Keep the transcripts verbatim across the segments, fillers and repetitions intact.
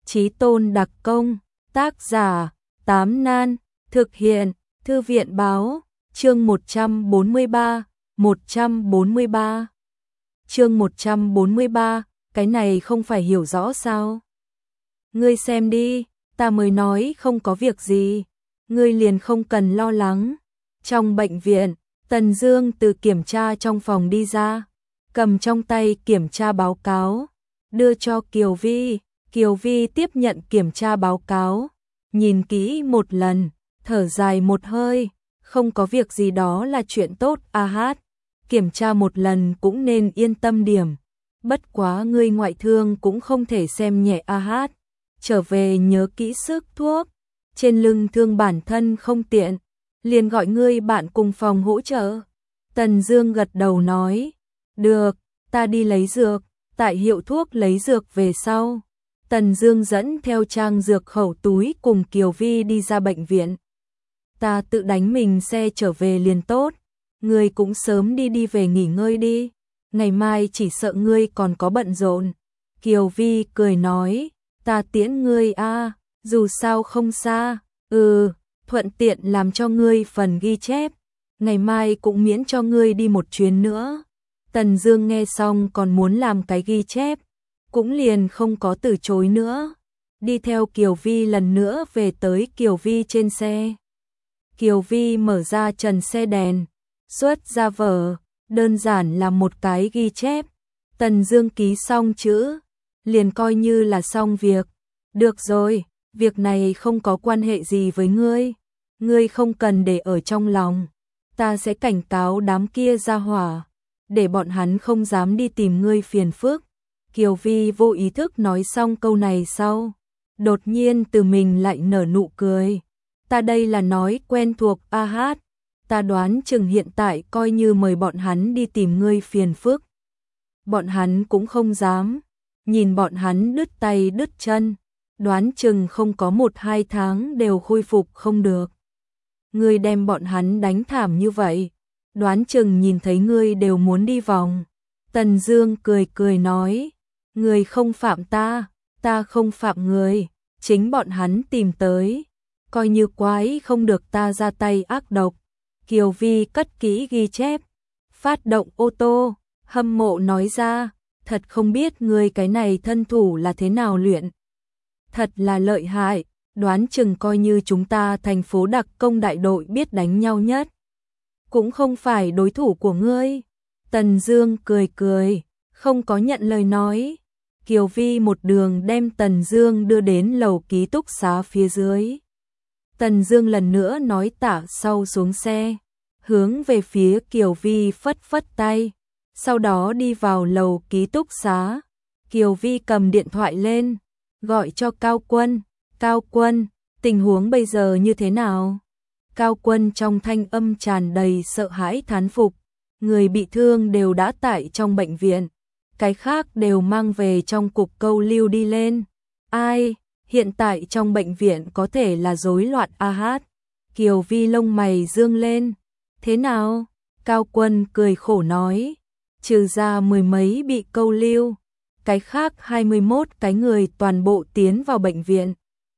Chí tôn đặc công, tác giả, Tám Nan, thực hiện, Thư viện báo, chương một trăm bốn mươi ba, một trăm bốn mươi ba. Chương một trăm bốn mươi ba, cái này không phải hiểu rõ sao? Ngươi xem đi, ta mới nói không có việc gì, ngươi liền không cần lo lắng. Trong bệnh viện, Tần Dương từ kiểm tra trong phòng đi ra, cầm trong tay kiểm tra báo cáo, đưa cho Kiều Vi. Kiều Vi tiếp nhận kiểm tra báo cáo, nhìn kỹ một lần, thở dài một hơi, không có việc gì đó là chuyện tốt. A Hát, kiểm tra một lần cũng nên yên tâm điểm, bất quá ngươi ngoại thương cũng không thể xem nhẹ. A Hát, trở về nhớ kỹ sức thuốc, trên lưng thương bản thân không tiện, liền gọi ngươi bạn cùng phòng hỗ trợ. Tần Dương gật đầu nói, được, ta đi lấy dược. Tại hiệu thuốc lấy dược về sau, Tần Dương dẫn theo trang dược khẩu túi cùng Kiều Vi đi ra bệnh viện. Ta tự đánh mình xe trở về liền tốt, ngươi cũng sớm đi đi về nghỉ ngơi đi, ngày mai chỉ sợ ngươi còn có bận rộn. Kiều Vi cười nói, ta tiễn ngươi a, dù sao không xa, ừ, thuận tiện làm cho ngươi phần ghi chép, ngày mai cũng miễn cho ngươi đi một chuyến nữa. Tần Dương nghe xong còn muốn làm cái ghi chép, cũng liền không có từ chối nữa, đi theo Kiều Vi lần nữa về tới Kiều Vi trên xe. Kiều Vi mở ra trần xe đèn, xuất ra vở, đơn giản là một cái ghi chép. Tần Dương ký xong chữ, liền coi như là xong việc. Được rồi, việc này không có quan hệ gì với ngươi, ngươi không cần để ở trong lòng, ta sẽ cảnh cáo đám kia ra hỏa, để bọn hắn không dám đi tìm ngươi phiền phức. Kiều Vi vô ý thức nói xong câu này sau, đột nhiên từ mình lại nở nụ cười. Ta đây là nói quen thuộc. A Hát, ta đoán chừng hiện tại coi như mời bọn hắn đi tìm ngươi phiền phức, bọn hắn cũng không dám, nhìn bọn hắn đứt tay đứt chân, đoán chừng không có một hai tháng đều khôi phục không được. Ngươi đem bọn hắn đánh thảm như vậy, đoán chừng nhìn thấy ngươi đều muốn đi vòng. Tần Dương cười cười nói, ngươi không phạm ta, ta không phạm người, chính bọn hắn tìm tới, coi như quái không được ta ra tay ác độc. Kiều Vi cất kỹ ghi chép, phát động ô tô, hâm mộ nói ra, thật không biết ngươi cái này thân thủ là thế nào luyện, thật là lợi hại, đoán chừng coi như chúng ta thành phố đặc công đại đội biết đánh nhau nhất, cũng không phải đối thủ của ngươi. Tần Dương cười cười, không có nhận lời nói. Kiều Vi một đường đem Tần Dương đưa đến lầu ký túc xá phía dưới. Tần Dương lần nữa nói tạ sau xuống xe, hướng về phía Kiều Vi phất phất tay, sau đó đi vào lầu ký túc xá. Kiều Vi cầm điện thoại lên, gọi cho Cao Quân. Cao Quân, tình huống bây giờ như thế nào? Cao Quân trong thanh âm tràn đầy sợ hãi thán phục, người bị thương đều đã tại trong bệnh viện, cái khác đều mang về trong cục câu lưu đi lên. Ai, hiện tại trong bệnh viện có thể là rối loạn. A Hát, Kiều Vi lông mày dương lên. Thế nào? Cao Quân cười khổ nói, trừ ra mười mấy bị câu lưu, cái khác hai mươi mốt cái người toàn bộ tiến vào bệnh viện.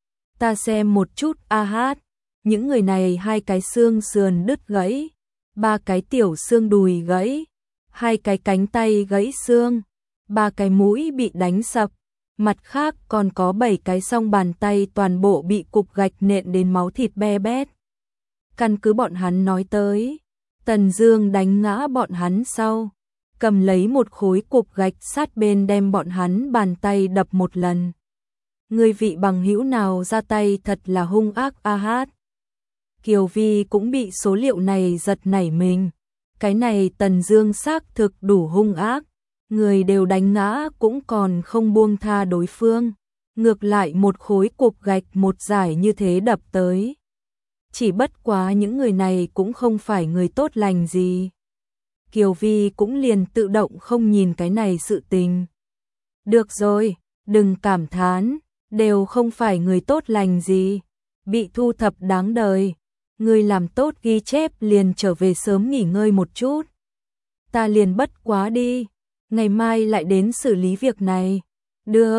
Ta xem một chút. A Hát, những người này hai cái xương sườn đứt gãy, ba cái tiểu xương đùi gãy, hai cái cánh tay gãy xương, ba cái mũi bị đánh sập, mặt khác còn có bảy cái song bàn tay toàn bộ bị cục gạch nện đến máu thịt be bét. Căn cứ bọn hắn nói tới, Tần Dương đánh ngã bọn hắn sau, cầm lấy một khối cục gạch sát bên đem bọn hắn bàn tay đập một lần. Người vị bằng hữu nào ra tay thật là hung ác. A Hát, Kiều Vi cũng bị số liệu này giật nảy mình, cái này Tần Dương xác thực đủ hung ác, người đều đánh ngã cũng còn không buông tha đối phương, ngược lại một khối cục gạch một giải như thế đập tới. Chỉ bất quá những người này cũng không phải người tốt lành gì. Kiều Vi cũng liền tự động không nhìn cái này sự tình. Được rồi, đừng cảm thán, đều không phải người tốt lành gì, bị thu thập đáng đời. Ngươi làm tốt ghi chép liền trở về sớm nghỉ ngơi một chút. Ta liền bất quá đi, ngày mai lại đến xử lý việc này. Được,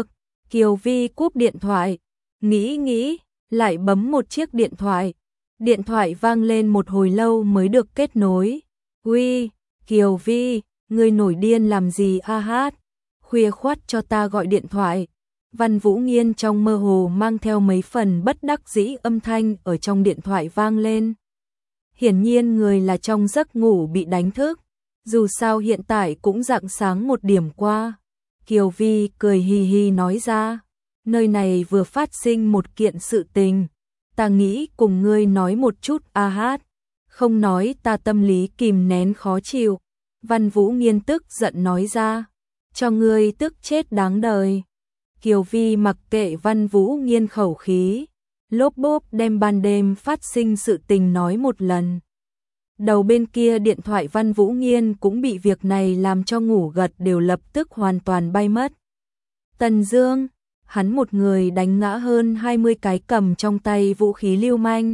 Kiều Vi cúp điện thoại, nghĩ nghĩ, lại bấm một chiếc điện thoại. Điện thoại vang lên một hồi lâu mới được kết nối. Uy, Kiều Vi, ngươi nổi điên làm gì a hát? Khuya khoắt cho ta gọi điện thoại. Văn Vũ Nghiên trong mơ hồ mang theo mấy phần bất đắc dĩ âm thanh ở trong điện thoại vang lên. Hiển nhiên người là trong giấc ngủ bị đánh thức. Dù sao hiện tại cũng rạng sáng một điểm qua. Kiều Vi cười hì hì nói ra. Nơi này vừa phát sinh một kiện sự tình. Ta nghĩ cùng ngươi nói một chút a hát. Không nói ta tâm lý kìm nén khó chịu. Văn Vũ Nghiên tức giận nói ra. Cho ngươi tức chết đáng đời. Kiều Vi mặc kệ Văn Vũ Nghiên khẩu khí. Lốp bốp đem ban đêm phát sinh sự tình nói một lần. Đầu bên kia điện thoại Văn Vũ Nghiên cũng bị việc này làm cho ngủ gật đều lập tức hoàn toàn bay mất. Tần Dương, hắn một người đánh ngã hơn hai mươi cái cầm trong tay vũ khí lưu manh.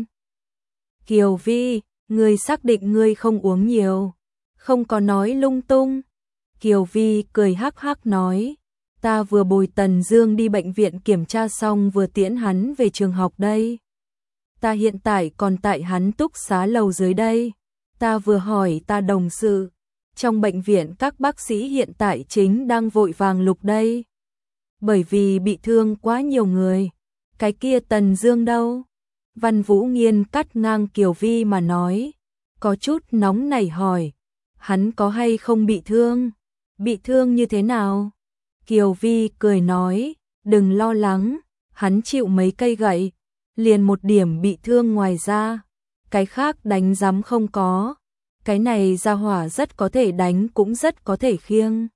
Kiều Vi, ngươi xác định ngươi không uống nhiều, không có nói lung tung. Kiều Vi cười hắc hắc nói, ta vừa bồi Tần Dương đi bệnh viện kiểm tra xong vừa tiễn hắn về trường học đây. Ta hiện tại còn tại hắn túc xá lầu dưới đây. Ta vừa hỏi ta đồng sự, trong bệnh viện các bác sĩ hiện tại chính đang vội vàng lục đây. Bởi vì bị thương quá nhiều người. Cái kia Tần Dương đâu? Văn Vũ Nghiên cắt ngang Kiều Vi mà nói, có chút nóng nảy hỏi, hắn có hay không bị thương? Bị thương như thế nào? Kiều Vi cười nói, đừng lo lắng, hắn chịu mấy cây gậy, liền một điểm bị thương ngoài ra, cái khác đánh giám không có. Cái này ra hỏa rất có thể đánh cũng rất có thể khiêng.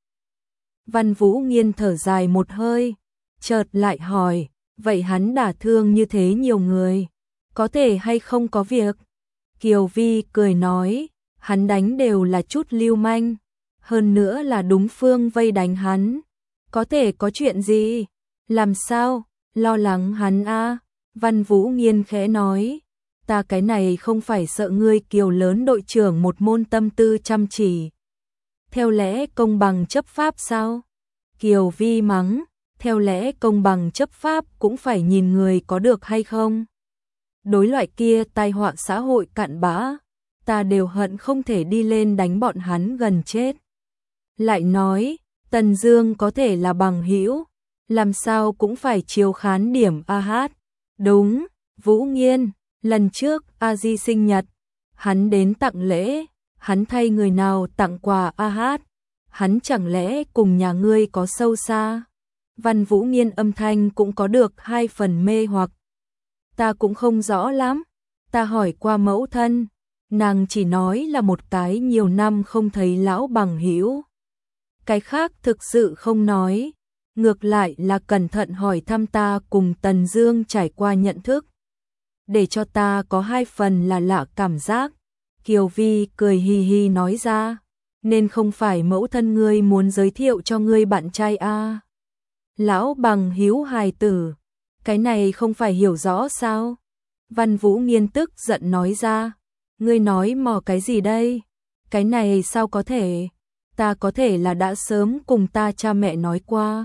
Văn Vũ Nghiên thở dài một hơi, chợt lại hỏi, vậy hắn đả thương như thế nhiều người, có thể hay không có việc? Kiều Vi cười nói, hắn đánh đều là chút lưu manh, hơn nữa là đúng phương vây đánh hắn, có thể có chuyện gì? Làm sao? Lo lắng hắn a? Văn Vũ Nghiên khẽ nói, ta cái này không phải sợ ngươi Kiều lớn đội trưởng một môn tâm tư chăm chỉ. Theo lẽ công bằng chấp pháp sao? Kiều Vi mắng, theo lẽ công bằng chấp pháp cũng phải nhìn người có được hay không. Đối loại kia tai họa xã hội cặn bã, ta đều hận không thể đi lên đánh bọn hắn gần chết. Lại nói, Tần Dương có thể là bằng hữu, làm sao cũng phải chiếu khán điểm a hát. Đúng, Vũ Nghiên, lần trước A Di sinh nhật, hắn đến tặng lễ, hắn thay người nào tặng quà a hát, hắn chẳng lẽ cùng nhà ngươi có sâu xa? Văn Vũ Nghiên âm thanh cũng có được hai phần mê hoặc. Ta cũng không rõ lắm, ta hỏi qua mẫu thân, nàng chỉ nói là một cái nhiều năm không thấy lão bằng hữu. Cái khác thực sự không nói, ngược lại là cẩn thận hỏi thăm ta cùng Tần Dương trải qua nhận thức. Để cho ta có hai phần là lạ cảm giác. Kiều Vi cười hì hì nói ra, nên không phải mẫu thân ngươi muốn giới thiệu cho ngươi bạn trai a? À? Lão bằng hữu hài tử, cái này không phải hiểu rõ sao? Văn Vũ Nghiên tức giận nói ra, ngươi nói mò cái gì đây? Cái này sao có thể? Ta có thể là đã sớm cùng ta cha mẹ nói qua.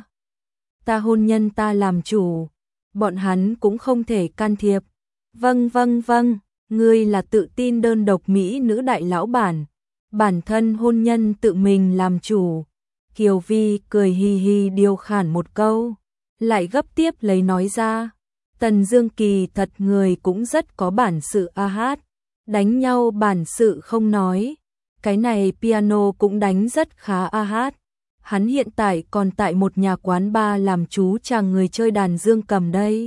Ta hôn nhân ta làm chủ, bọn hắn cũng không thể can thiệp. Vâng vâng vâng, ngươi là tự tin đơn độc Mỹ nữ đại lão bản, bản thân hôn nhân tự mình làm chủ. Kiều Vi cười hì hì điều khản một câu, lại gấp tiếp lấy nói ra, Tần Dương kỳ thật người cũng rất có bản sự a hát, đánh nhau bản sự không nói, cái này piano cũng đánh rất khá a hát. Hắn hiện tại còn tại một nhà quán bar làm chú chàng người chơi đàn dương cầm đây.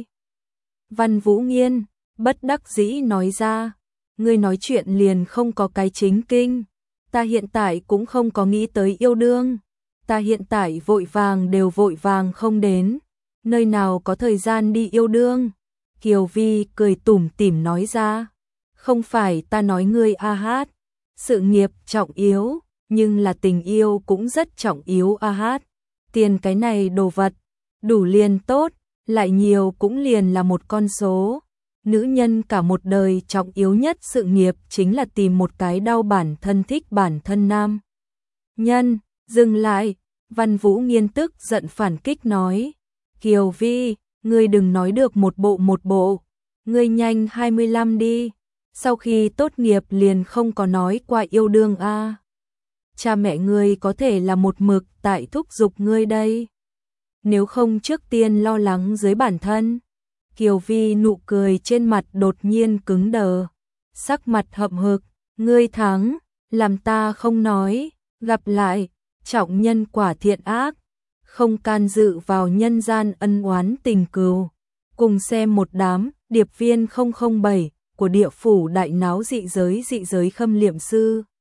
Văn Vũ Nghiên bất đắc dĩ nói ra, ngươi nói chuyện liền không có cái chính kinh, ta hiện tại cũng không có nghĩ tới yêu đương, ta hiện tại vội vàng đều vội vàng không đến, nơi nào có thời gian đi yêu đương. Kiều Vi cười tủm tỉm nói ra, không phải ta nói ngươi a hát, sự nghiệp trọng yếu, nhưng là tình yêu cũng rất trọng yếu a hát, tiền cái này đồ vật, đủ liền tốt, lại nhiều cũng liền là một con số. Nữ nhân cả một đời trọng yếu nhất sự nghiệp chính là tìm một cái đau bản thân thích bản thân nam nhân. Dừng lại, Văn Vũ Nghiên tức giận phản kích nói, Kiều Vi, ngươi đừng nói được một bộ một bộ, ngươi nhanh hai mươi lăm đi, sau khi tốt nghiệp liền không có nói qua yêu đương a. À. Cha mẹ ngươi có thể là một mực tại thúc giục ngươi đây. Nếu không trước tiên lo lắng dưới bản thân. Kiều Vi nụ cười trên mặt đột nhiên cứng đờ, sắc mặt hậm hực, ngươi thắng, làm ta không nói, gặp lại, trọng nhân quả thiện ác, không can dự vào nhân gian ân oán tình cừu. Cùng xem một đám điệp viên không không bảy của địa phủ đại náo dị giới dị giới khâm liệm sư.